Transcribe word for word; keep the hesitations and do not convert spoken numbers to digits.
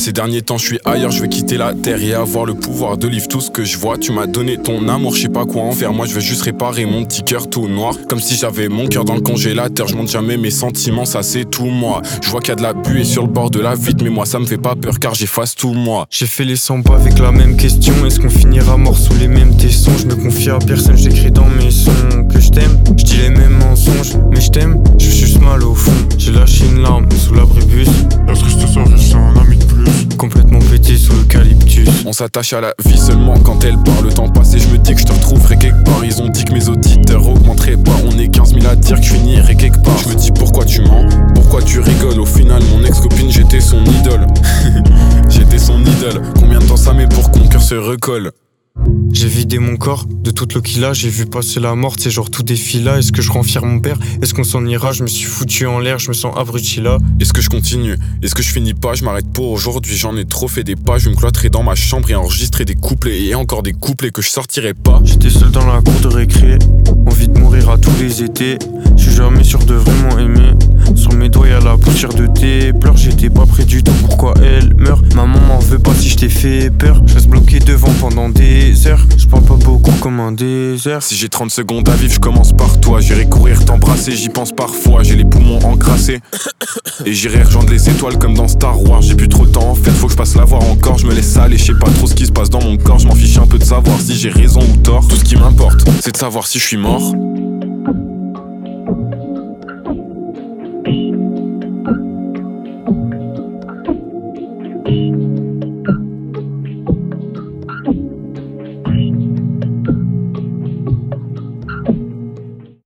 Ces derniers temps je suis ailleurs, je vais quitter la terre et avoir le pouvoir de livre tout ce que je vois. Tu m'as donné ton amour, je sais pas quoi en faire. Moi je veux juste réparer mon petit cœur tout noir, comme si j'avais mon cœur dans le congélateur. Je montre jamais mes sentiments, ça c'est tout moi. Je vois qu'il y a de la buée sur le bord de la vitre, mais moi ça me fait pas peur car j'efface tout moi. J'ai fait les cent pas avec la même question. Est-ce qu'on finira mort sous les mêmes tessons? Je me confie à personne, j'écris dans mes sons que je t'aime. Je dis les mêmes mensonges, mais je t'aime. Je suis juste mal au fond. J'ai lâché une larme sous l'abribus. La triste soirée c'est un ami de plus. Complètement pété sous l'eucalyptus. On s'attache à la vie seulement quand elle part. Le temps passe et je me dis que je te retrouverai quelque part. Ils ont dit que mes auditeurs augmenteraient pas. On est quinze mille à dire que je finirai quelque part. Je me dis pourquoi tu mens, pourquoi tu rigoles. Au final mon ex-copine j'étais son idole. J'étais son idole. Combien de temps ça met pour qu'on cœur se recolle? J'ai vidé mon corps de toute l'eau qu'il a. J'ai vu passer la mort, c'est genre tout défi là. Est-ce que je rends fier mon père? Est-ce qu'on s'en ira? Je me suis foutu en l'air, je me sens abruti là. Est-ce que je continue? Est-ce que je finis pas? Je m'arrête pour aujourd'hui, j'en ai trop fait des pas. Je vais me cloîtrer dans ma chambre et enregistrer des couplets. Et encore des couplets que je sortirai pas. J'étais seul dans la cour de récré, envie de mourir à tous les étés. Je suis jamais sûr de vraiment aimer. Sur mes doigts y'a la poussière de tes pleurs. J'étais pas prêt du tout, pourquoi elle meurt? Maman m'en veut pas si je t'ai fait peur. Je reste bloqué devant pendant des heures. Je parle pas beaucoup comme un désert. Si j'ai trente secondes à vivre, je commence par toi. J'irai courir, t'embrasser, j'y pense parfois. J'ai les poumons encrassés et j'irai rejoindre les étoiles comme dans Star Wars. J'ai plus trop le temps en fait, faut que je passe la voir encore. Je me laisse aller, je sais pas trop ce qui se passe dans mon corps. Je m'en fiche un peu de savoir si j'ai raison ou tort. Tout ce qui m'importe, c'est de savoir si je suis mort. Thank you.